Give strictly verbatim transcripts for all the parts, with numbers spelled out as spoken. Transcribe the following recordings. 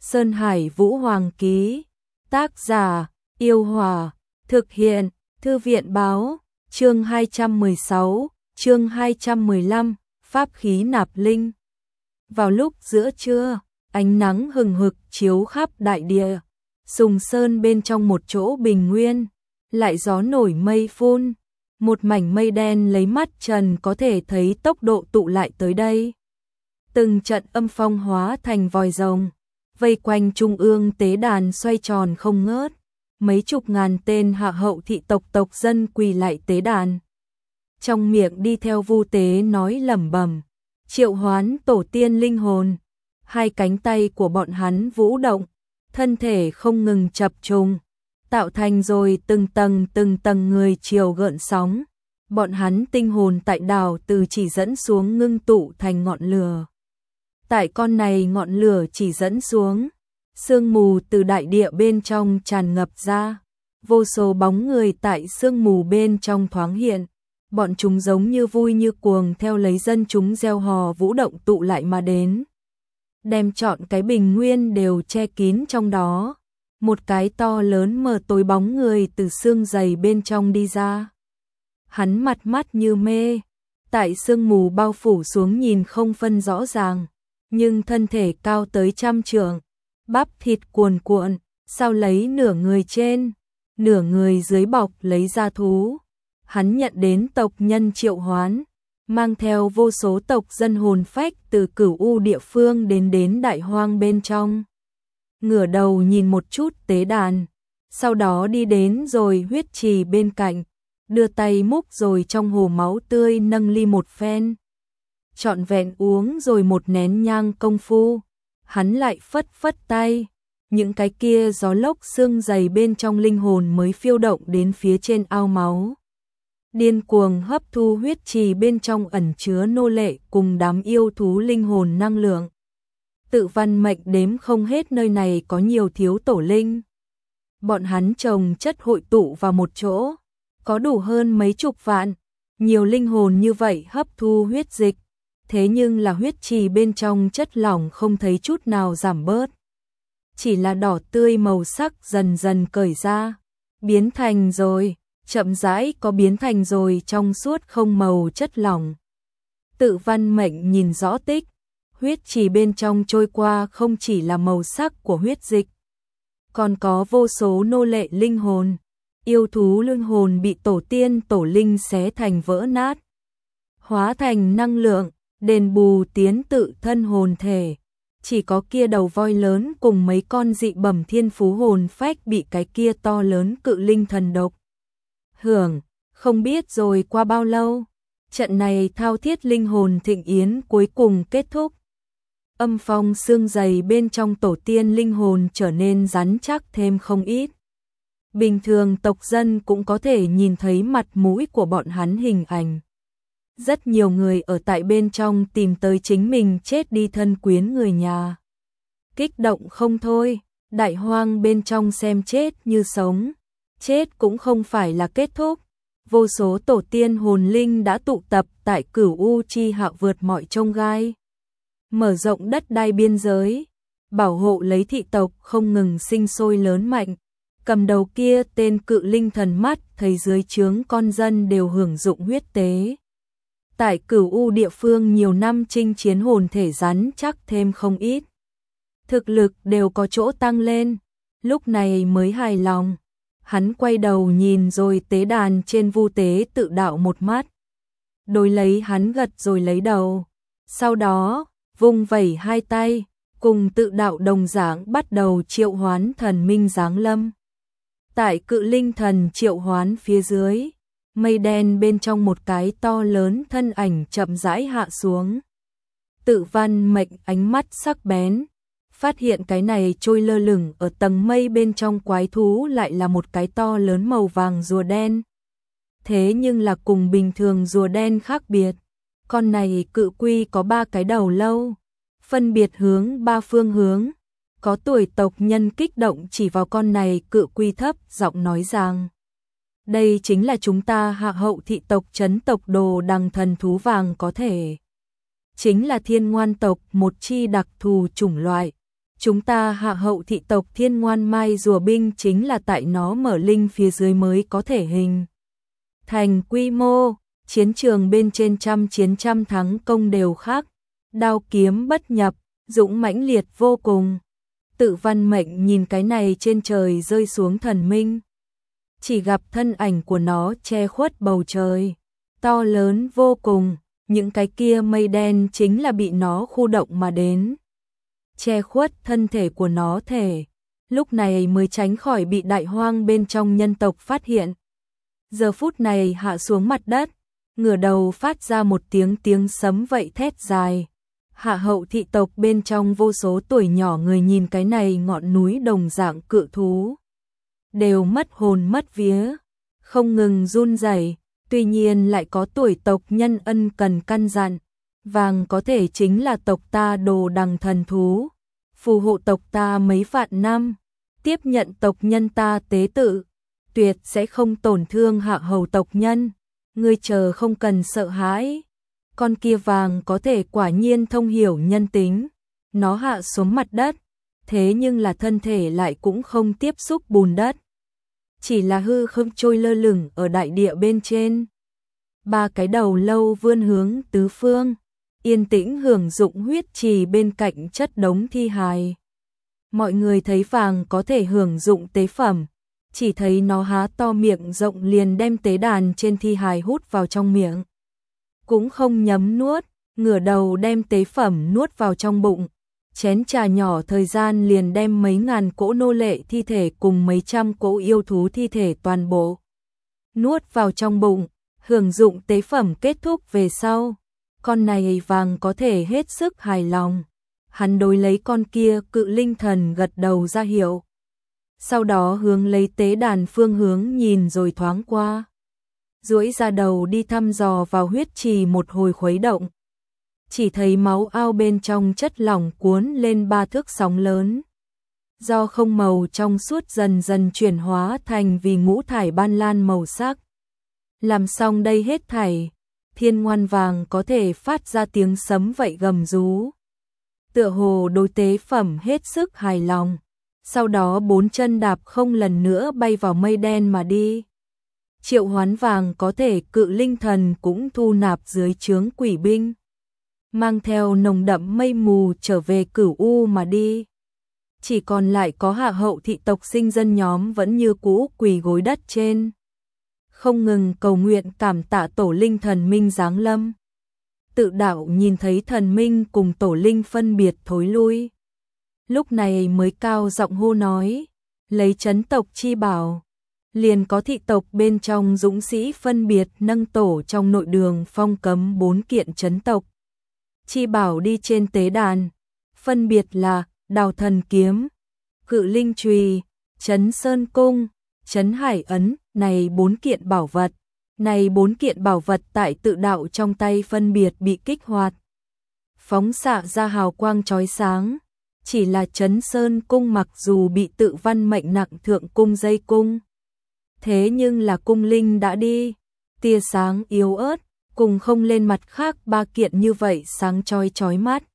Sơn Hải Vũ Hoàng ký. Tác giả: Yêu Hòa. Thực hiện: Thư viện báo. Chương hai trăm mười sáu, chương hai trăm mười lăm, pháp khí nạp linh. Vào lúc giữa trưa, ánh nắng hừng hực chiếu khắp đại địa. Sùng Sơn bên trong một chỗ bình nguyên, lại gió nổi mây phun, một mảnh mây đen lấy mắt trần có thể thấy tốc độ tụ lại tới đây. Từng trận âm phong hóa thành vòi rồng, vây quanh trung ương tế đàn xoay tròn không ngớt. Mấy chục ngàn tên hạ hậu thị tộc tộc dân quỳ lại tế đàn. Trong miệng đi theo vu tế nói lẩm bẩm, triệu hoán tổ tiên linh hồn. Hai cánh tay của bọn hắn vũ động, thân thể không ngừng chập trùng, tạo thành rồi từng tầng từng tầng người chiều gợn sóng. Bọn hắn tinh hồn tại đảo từ chỉ dẫn xuống ngưng tụ thành ngọn lửa. Tại con này ngọn lửa chỉ dẫn xuống, sương mù từ đại địa bên trong tràn ngập ra, vô số bóng người tại sương mù bên trong thoáng hiện. Bọn chúng giống như vui như cuồng theo lấy dân chúng gieo hò vũ động tụ lại mà đến, đem trọn cái bình nguyên đều che kín trong đó. Một cái to lớn mờ tối bóng người từ sương dày bên trong đi ra. Hắn mặt mắt như mê, tại sương mù bao phủ xuống nhìn không phân rõ ràng, nhưng thân thể cao tới trăm trượng, bắp thịt cuồn cuộn, sau lấy nửa người trên, nửa người dưới bọc lấy da thú. Hắn nhận đến tộc nhân triệu hoán, mang theo vô số tộc dân hồn phách từ cửu u địa phương đến đến đại hoang bên trong. Ngửa đầu nhìn một chút tế đàn, sau đó đi đến rồi huyết trì bên cạnh, đưa tay múc rồi trong hồ máu tươi nâng ly một phen. Trọn vẹn uống rồi một nén nhang công phu, hắn lại phất phất tay, những cái kia gió lốc xương dày bên trong linh hồn mới phiêu động đến phía trên ao máu. Điên cuồng hấp thu huyết trì bên trong ẩn chứa nô lệ cùng đám yêu thú linh hồn năng lượng. Tự văn mệnh đếm không hết nơi này có nhiều thiếu tổ linh. Bọn hắn chồng chất hội tụ vào một chỗ, có đủ hơn mấy chục vạn. Nhiều linh hồn như vậy hấp thu huyết dịch, thế nhưng là huyết trì bên trong chất lỏng không thấy chút nào giảm bớt. Chỉ là đỏ tươi màu sắc dần dần cởi ra, biến thành rồi, chậm rãi có biến thành rồi trong suốt không màu chất lỏng. Tự văn mệnh nhìn rõ tích, huyết trì bên trong trôi qua không chỉ là màu sắc của huyết dịch, còn có vô số nô lệ linh hồn, yêu thú linh hồn bị tổ tiên tổ linh xé thành vỡ nát, hóa thành năng lượng, đền bù tiến tự thân hồn thể. Chỉ có kia đầu voi lớn cùng mấy con dị bẩm thiên phú hồn phách bị cái kia to lớn cự linh thần độc hưởng. Không biết rồi qua bao lâu, trận này thao thiết linh hồn thịnh yến cuối cùng kết thúc. Âm phong xương dày bên trong tổ tiên linh hồn trở nên rắn chắc thêm không ít. Bình thường tộc dân cũng có thể nhìn thấy mặt mũi của bọn hắn hình ảnh. Rất nhiều người ở tại bên trong tìm tới chính mình chết đi thân quyến người nhà. Kích động không thôi, đại hoang bên trong xem chết như sống. Chết cũng không phải là kết thúc. Vô số tổ tiên hồn linh đã tụ tập tại cửu u chi hạ vượt mọi chông gai. Mở rộng đất đai biên giới, bảo hộ lấy thị tộc không ngừng sinh sôi lớn mạnh. Cầm đầu kia tên cự linh thần mắt thấy dưới trướng con dân đều hưởng dụng huyết tế. Tại cửu u địa phương nhiều năm chinh chiến hồn thể rắn chắc thêm không ít. Thực lực đều có chỗ tăng lên, lúc này mới hài lòng. Hắn quay đầu nhìn rồi tế đàn trên vu tế tự đạo một mắt. Đối lấy hắn gật rồi lấy đầu. Sau đó, vung vẩy hai tay, cùng tự đạo đồng dạng bắt đầu triệu hoán thần minh giáng lâm. Tại cự linh thần triệu hoán phía dưới, mây đen bên trong một cái to lớn thân ảnh chậm rãi hạ xuống. Tự văn mệnh ánh mắt sắc bén, phát hiện cái này trôi lơ lửng ở tầng mây bên trong quái thú lại là một cái to lớn màu vàng rùa đen. Thế nhưng là cùng bình thường rùa đen khác biệt, con này cự quy có ba cái đầu lâu, phân biệt hướng ba phương hướng. Có tuổi tộc nhân kích động chỉ vào con này cự quy thấp giọng nói rằng, đây chính là chúng ta hạ hậu thị tộc trấn tộc đồ đằng thần thú vàng, có thể chính là thiên ngoan tộc một chi đặc thù chủng loại. chúng ta hạ hậu thị tộc Thiên Ngoan Mai rùa binh chính là tại nó mở linh phía dưới mới có thể hình thành quy mô, chiến trường bên trên trăm chiến trăm thắng công đều khác, đao kiếm bất nhập, dũng mãnh liệt vô cùng. Tự Văn Mệnh nhìn cái này trên trời rơi xuống thần minh, chỉ gặp thân ảnh của nó che khuất bầu trời, to lớn vô cùng, những cái kia mây đen chính là bị nó khu động mà đến, che khuất thân thể của nó thể, lúc này mới tránh khỏi bị đại hoang bên trong nhân tộc phát hiện. Giờ phút này hạ xuống mặt đất, ngửa đầu phát ra một tiếng tiếng sấm vậy thét dài. Hạ hậu thị tộc bên trong vô số tuổi nhỏ người nhìn cái này ngọn núi đồng dạng cự thú, đều mất hồn mất vía, không ngừng run rẩy. Tuy nhiên lại có tuổi tộc nhân ân cần căn dặn, vàng có thể chính là tộc ta đồ đằng thần thú, phù hộ tộc ta mấy vạn năm, tiếp nhận tộc nhân ta tế tự, tuyệt sẽ không tổn thương hạ hầu tộc nhân, ngươi chờ không cần sợ hãi. Con kia vàng có thể quả nhiên thông hiểu nhân tính, nó hạ xuống mặt đất, thế nhưng là thân thể lại cũng không tiếp xúc bùn đất, chỉ là hư không trôi lơ lửng ở đại địa bên trên. Ba cái đầu lâu vươn hướng tứ phương, yên tĩnh hưởng dụng huyết trì bên cạnh chất đống thi hài. Mọi người thấy vàng có thể hưởng dụng tế phẩm, chỉ thấy nó há to miệng rộng liền đem tế đàn trên thi hài hút vào trong miệng. Cũng không nhấm nuốt, ngửa đầu đem tế phẩm nuốt vào trong bụng. Chén trà nhỏ thời gian liền đem mấy ngàn cỗ nô lệ thi thể cùng mấy trăm cỗ yêu thú thi thể toàn bộ nuốt vào trong bụng, hưởng dụng tế phẩm kết thúc về sau. Con này vàng có thể hết sức hài lòng. Hắn đối lấy con kia cự linh thần gật đầu ra hiệu. Sau đó hướng lấy tế đàn phương hướng nhìn rồi thoáng qua. Duỗi ra đầu đi thăm dò vào huyết trì một hồi khuấy động. Chỉ thấy máu ao bên trong chất lỏng cuốn lên ba thước sóng lớn. Do không màu trong suốt dần dần chuyển hóa thành vì ngũ thải ban lan màu sắc. Làm xong đây hết thảy, Thiên Ngoan vàng có thể phát ra tiếng sấm vậy gầm rú. Tựa hồ đối tế phẩm hết sức hài lòng. Sau đó bốn chân đạp không lần nữa bay vào mây đen mà đi. Triệu Hoán vàng có thể cự linh thần cũng thu nạp dưới trướng quỷ binh, mang theo nồng đậm mây mù trở về Cửu U mà đi. Chỉ còn lại có hạ hậu thị tộc sinh dân nhóm vẫn như cũ quỳ gối đất trên, không ngừng cầu nguyện cảm tạ tổ linh thần minh giáng lâm. Tự đạo nhìn thấy thần minh cùng tổ linh phân biệt thối lui, lúc này mới cao giọng hô nói, lấy chấn tộc chi bảo. Liền có thị tộc bên trong dũng sĩ phân biệt nâng tổ trong nội đường phong cấm bốn kiện chấn tộc chi bảo đi trên tế đàn, phân biệt là Đào Thần Kiếm, Cự Linh Chùy, Chấn Sơn Cung, Chấn Hải Ấn. Này bốn kiện bảo vật, này bốn kiện bảo vật tại tự đạo trong tay phân biệt bị kích hoạt, phóng xạ ra hào quang chói sáng. Chỉ là Chấn Sơn Cung mặc dù bị Tự Văn Mệnh nặng thượng cung dây cung, thế nhưng là cung linh đã đi, tia sáng yếu ớt, cùng không lên mặt khác ba kiện như vậy sáng chói chói mắt.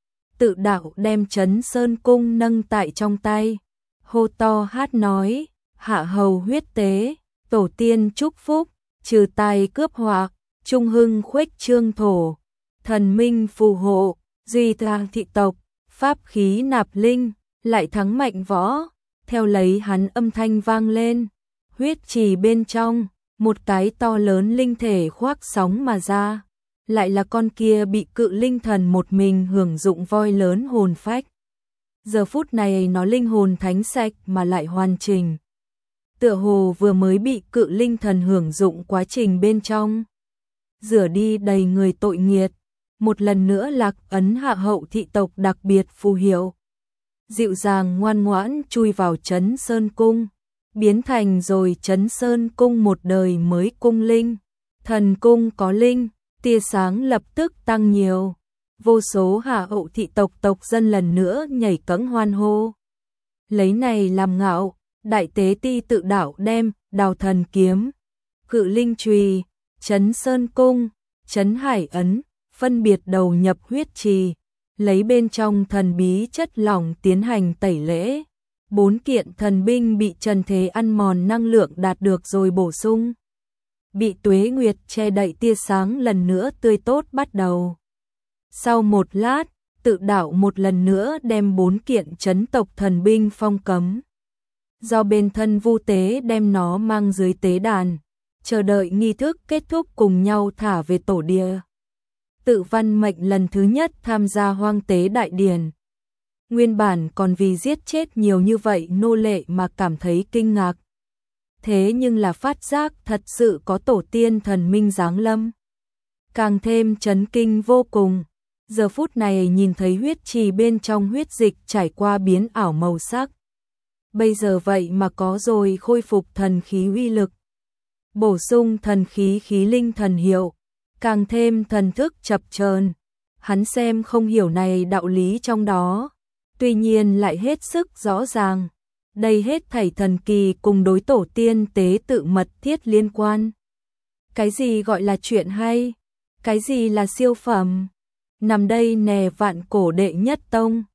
Tự đạo đem Chấn Sơn Cung nâng tại trong tay, hô to hát nói, hạ hầu huyết tế, tổ tiên chúc phúc, trừ tai cướp họa, trung hưng khuếch trương thổ, thần minh phù hộ, duy thang thị tộc, pháp khí nạp linh, lại thắng mạnh võ. Theo lấy hắn âm thanh vang lên, huyết trì bên trong, một cái to lớn linh thể khoác sóng mà ra, lại là con kia bị cự linh thần một mình hưởng dụng voi lớn hồn phách. Giờ phút này nó linh hồn thánh sạch mà lại hoàn chỉnh, tựa hồ vừa mới bị cự linh thần hưởng dụng quá trình bên trong, rửa đi đầy người tội nghiệt, một lần nữa lạc ấn hạ hậu thị tộc đặc biệt phù hiệu. Dịu dàng ngoan ngoãn chui vào Chấn Sơn Cung, biến thành rồi Chấn Sơn Cung một đời mới cung linh. Thần cung có linh, tia sáng lập tức tăng nhiều. Vô số hạ hậu thị tộc tộc dân lần nữa nhảy cẫng hoan hô. Lấy này làm ngạo, đại tế ti tự đạo đem Đào Thần Kiếm, Cự Linh Chùy, Chấn Sơn Cung, Chấn Hải Ấn phân biệt đầu nhập huyết trì, lấy bên trong thần bí chất lỏng tiến hành tẩy lễ. Bốn kiện thần binh bị trần thế ăn mòn năng lượng đạt được rồi bổ sung. Bị tuế nguyệt che đậy tia sáng lần nữa tươi tốt bắt đầu. Sau một lát, tự đạo một lần nữa đem bốn kiện chấn tộc thần binh phong cấm. Do bên thân Vu Tế đem nó mang dưới tế đàn, chờ đợi nghi thức kết thúc cùng nhau thả về tổ địa. Tự văn mệnh lần thứ nhất tham gia hoang tế đại điển. Nguyên bản còn vì giết chết nhiều như vậy nô lệ mà cảm thấy kinh ngạc. Thế nhưng là phát giác thật sự có tổ tiên thần minh giáng lâm. Càng thêm chấn kinh vô cùng. Giờ phút này nhìn thấy huyết trì bên trong huyết dịch trải qua biến ảo màu sắc. Bây giờ vậy mà có rồi khôi phục thần khí uy lực. Bổ sung thần khí khí linh thần hiệu. Càng thêm thần thức chập chờn. Hắn xem không hiểu này đạo lý trong đó. Tuy nhiên lại hết sức rõ ràng. Đây hết thảy thần kỳ cùng đối tổ tiên tế tự mật thiết liên quan. Cái gì gọi là chuyện hay? Cái gì là siêu phẩm? Nằm đây nè vạn cổ đệ nhất tông.